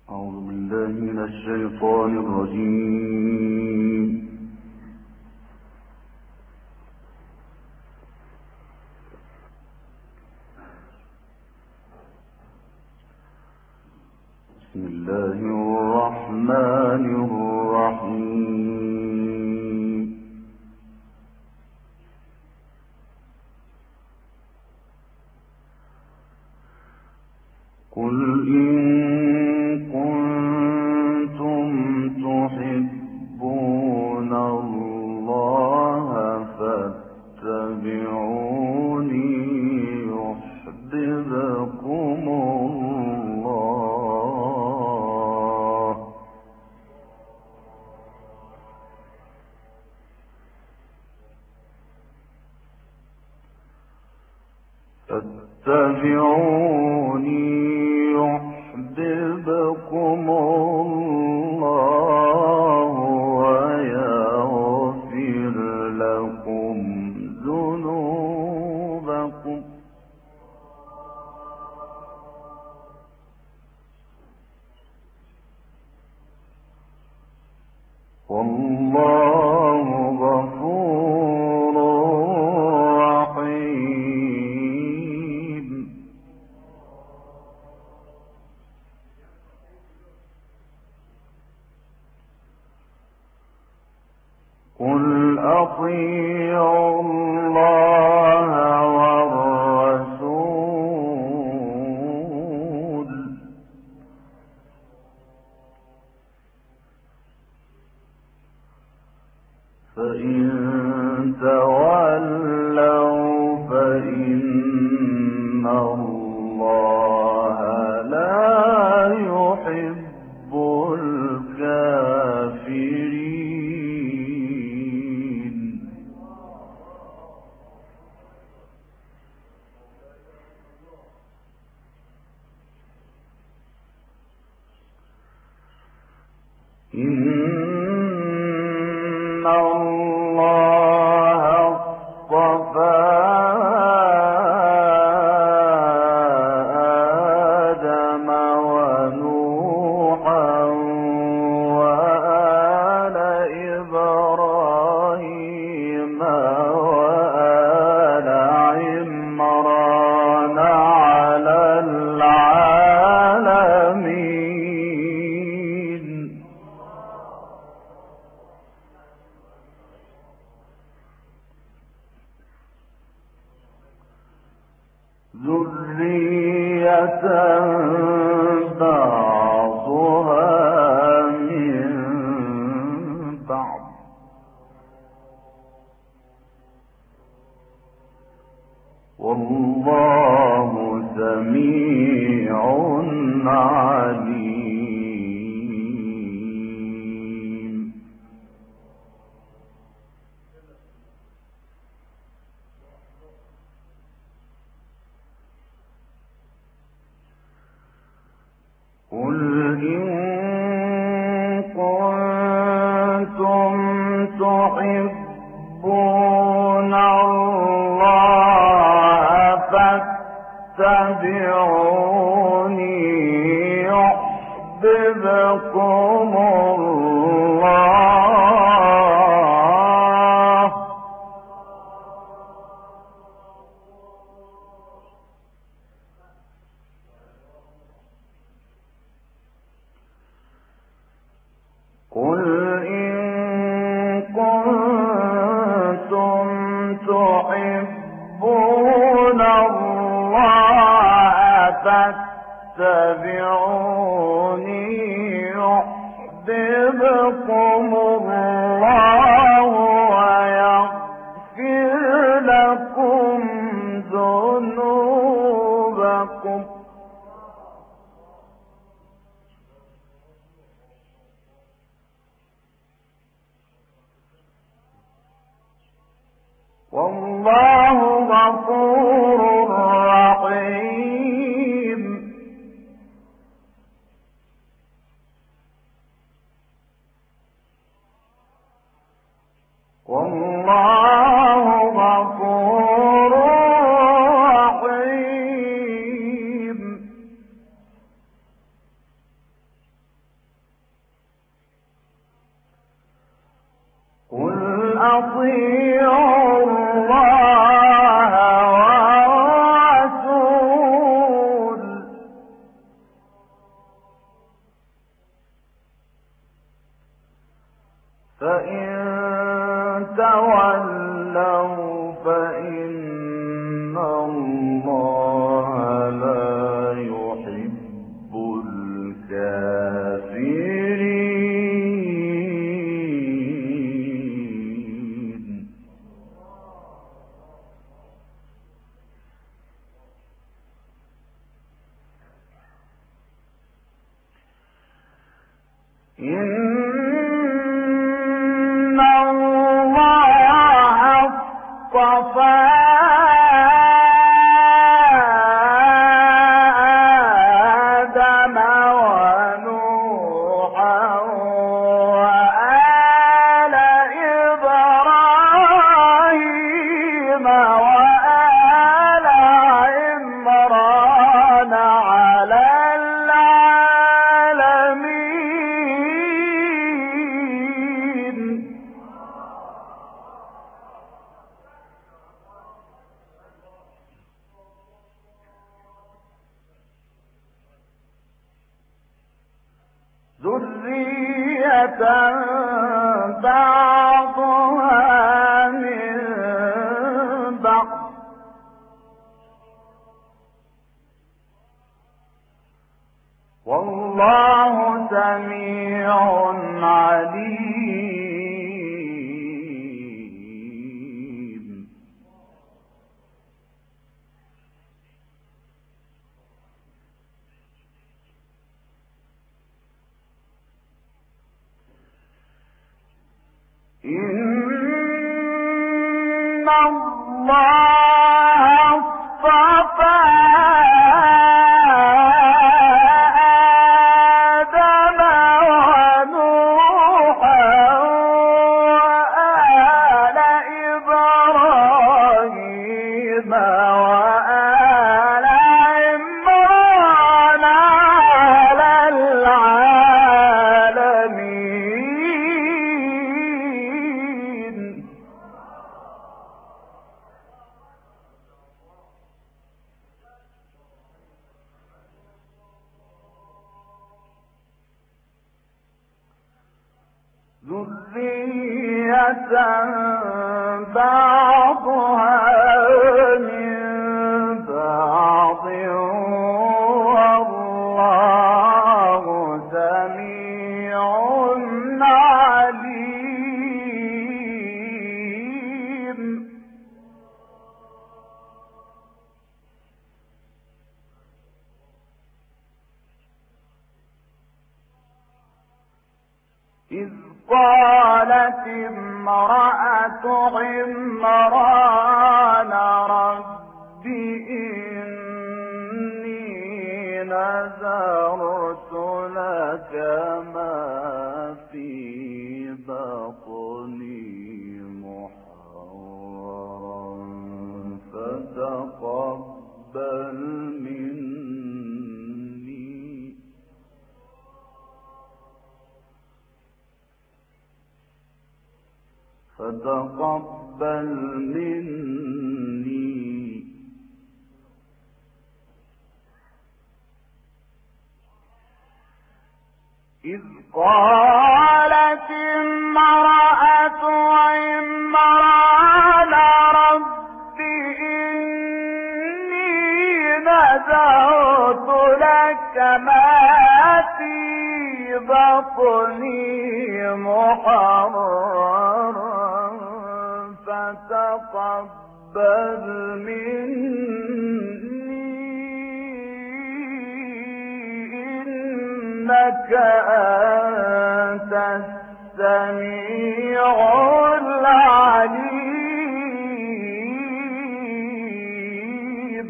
أعوذ بالله من الشيطان الرجيم. بسم الله الرحمن الرحيم. قل إن كنتم تحبون الله فاتبعوني يحببكم الله ويغفر لكم ذنوبكم والله غفور رحيم. قل أطيعوا الله والرسول فإن تولوا فإن الله لا يحب الكافرين. إن الله اصطفى آدم ونوحا وآل إبراهيم وآل عمران على العالمين. ذرية بعضها من بعض والله سميع عليم. قل إن كنتم تحبون الله فاتبعوني يحببكم الله قل إن كنتم تحبون الله فاتبعوني يحببكم الله ويغفر لكم ذنوبكم والله غفور رحيم. والله غفور رحيم. أطيعوا الله والرسول فإن تولوا فإن الله لا يحب الكافرين. إن الله اصطفى آدم ونوحا وآل إبراهيم وآل عمران على العالمين. ذرية بعضها من بعض والله سميع عليم. إن الله اصطفى آدم ونوحا وآل إبراهيم وآل عمران على العالمين. ذرية بعضها من بعض والله سميع عليم. إذ قالت امرأة عمران رب إني نذرت لك ما في بطني محررا فتقبل مني إذ قالت امرأة عمران رب إني نذرت لك ما في بطني محررا فتقبل مني إنك أنت السميع العليم.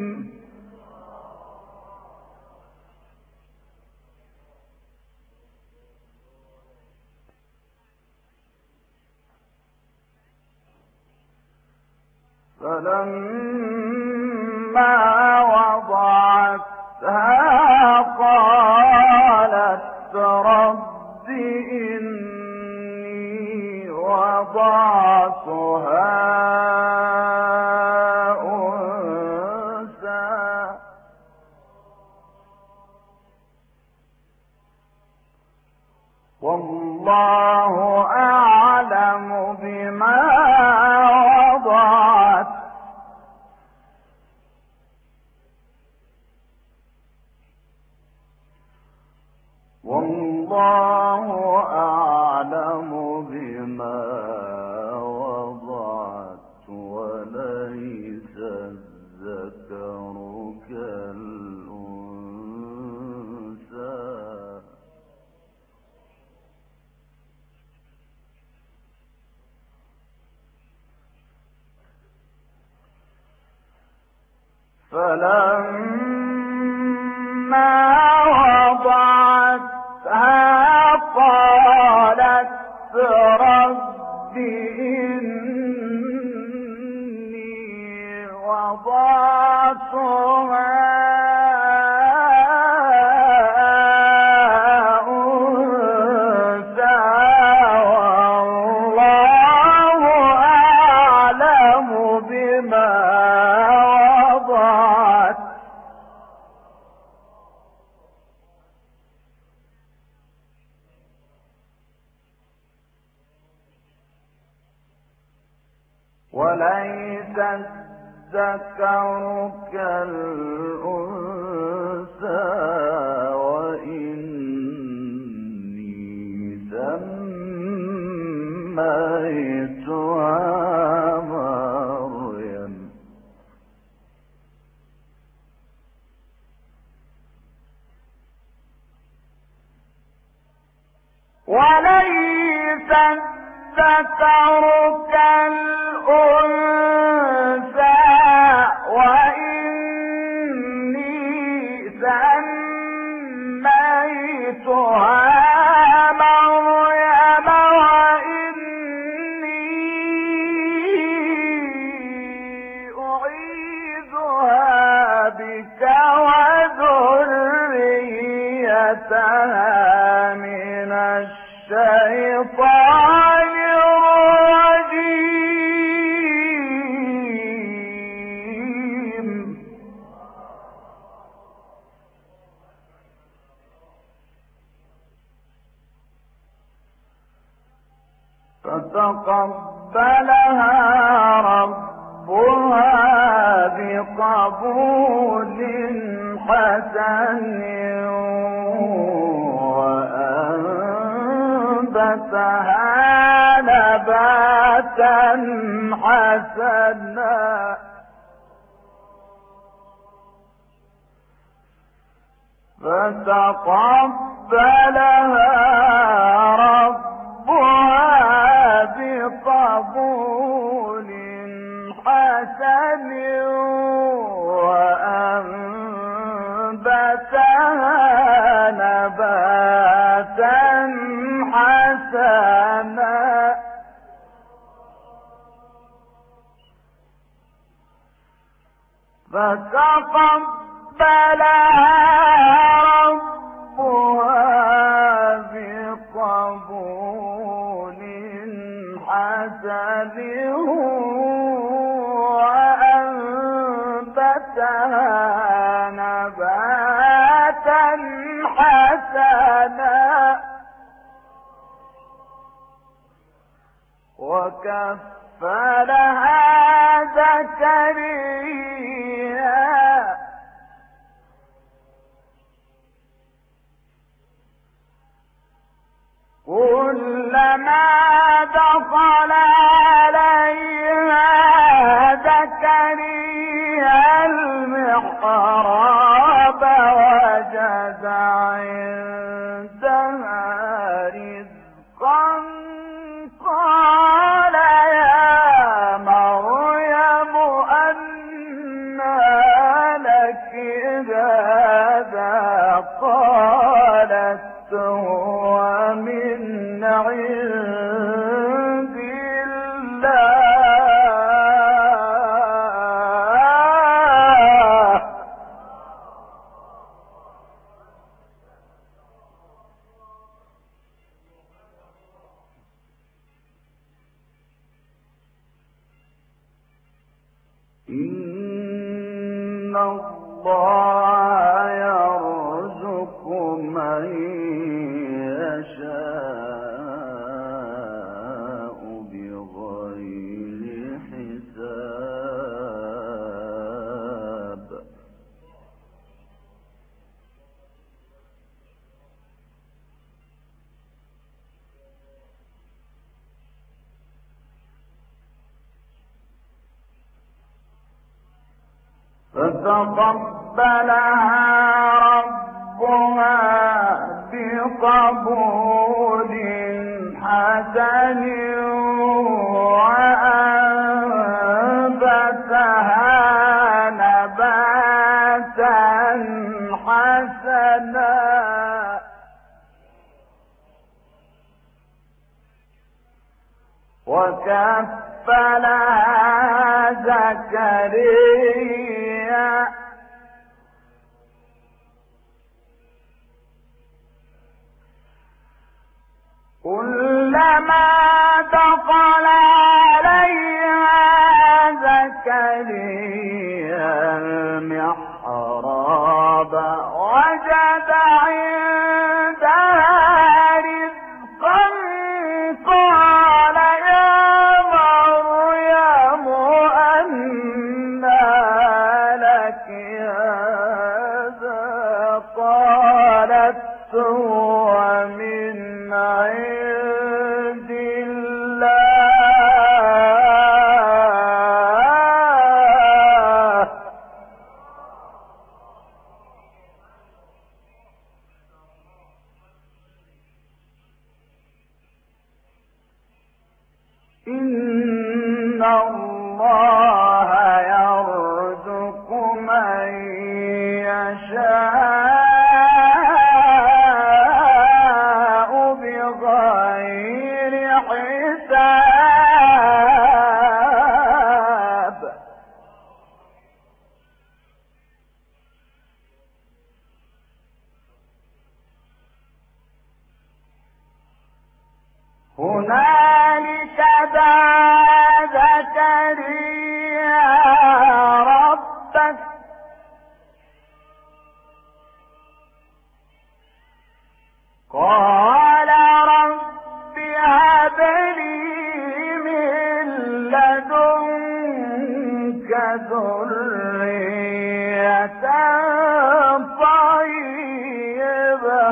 فلما وضعتها قالت رب إني وضعتها وضعتها أنثى والله أعلم بما وضعت والله أعلم بما وضعت وليس الذكر كالأنثى فلما وضعتها قالت رب إني وضعتها أنثى والله أعلم بما وضعت وليس الذكر كالأنثى وإني سميتها مريم وليس الذكر كالأنثى وإني سميتها مريم وإني أعيذها بك وذريتها من الشيطان الرجيم فتقبلها ربها بقبول حسن وأنبتها نباتا حسنا فتقبلها ربها بقبول حسن وأنبتها نباتا حسنا فتقبلها ربها بقبول حسن وأنبتها نباتا حسنا وكفلها زكريا كلما دخل عليها زكريا المحراب وجد عندها رزقا قال يا مريم أنى لك هذا قالت هو من عند الله الله يرزق من يشاء بغير حساب. فتقبلها ربها بقبول حسن وأنبتها نباتا حسنا وكفلها زكريا كلما دخل عليها زكريا المحراب وجد عندها رزقا قال يا مريم أنى لك هذا قالت هو من عند الله إن الله يرزق من يشاء بغير حساب. هنالك دعا زكريا ربه قال رب هب لي من لدنك ذرية طيبة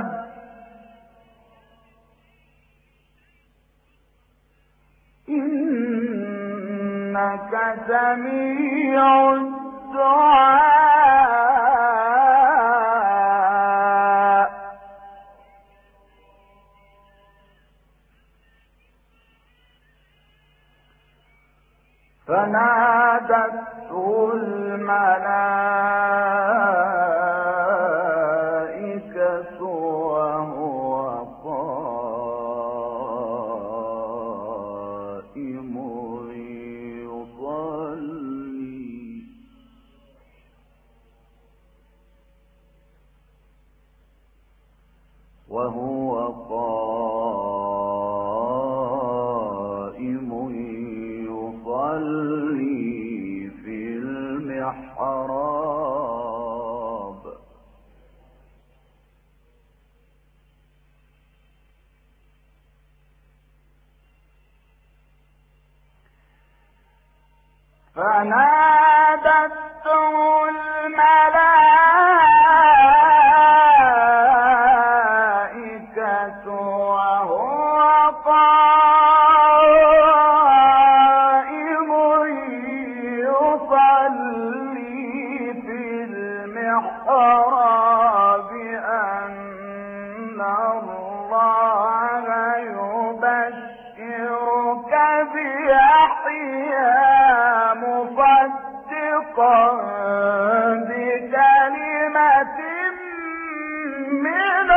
إنك سميع الدعاء. فنادته الملائكة وهو قائم يصلي في المحراب. فنادته الملائكة وهو قائم يصلي في المحراب أن الله يبشرك بيحيى مصدقا بكلمة من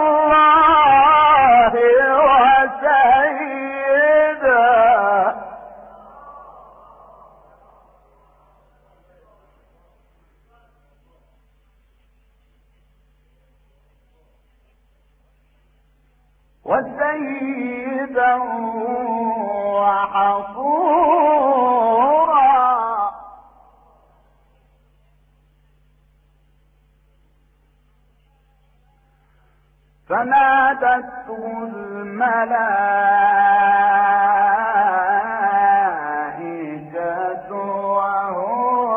الله وسيدا وحصورا فنادته الملائكة وهو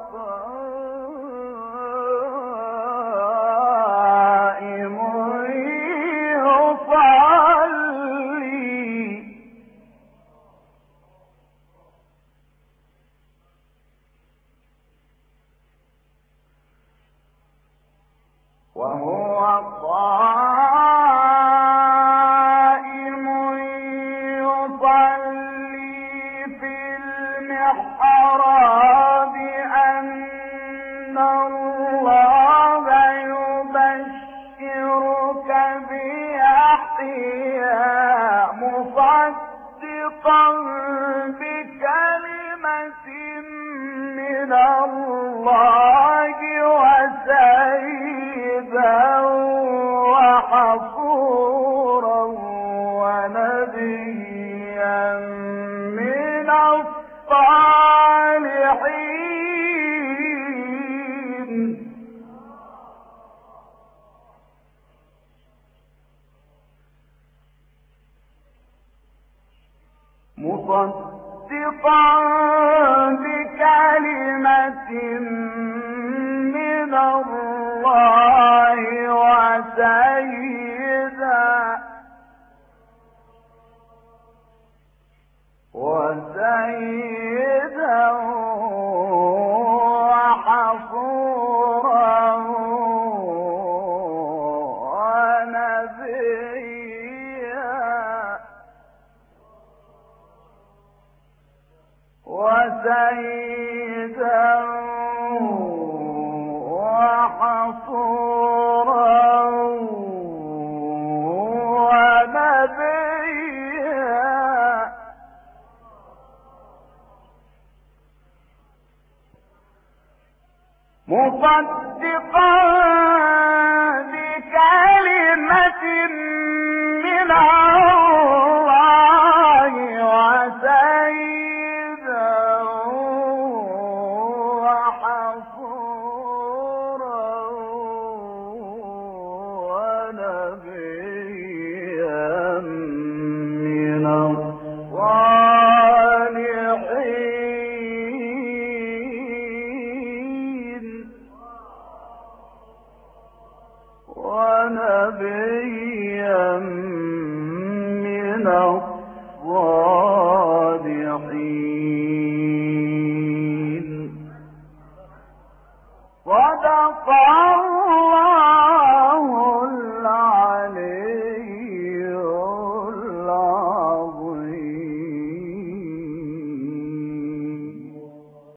قائم يصلي في المحراب أن الله يبشرك بيحيى مصدقا بكلمة من الله وسيدا وحصورا ونبيا من الصالحين مصدقا بكلمة من الله وسيدا وحصورا ونبيا وسيدا وحصورا ونبيا مصدقا بكلمة من الله وسيدا وحصورا ونبيا من الصالحين ونبيا من الصالحين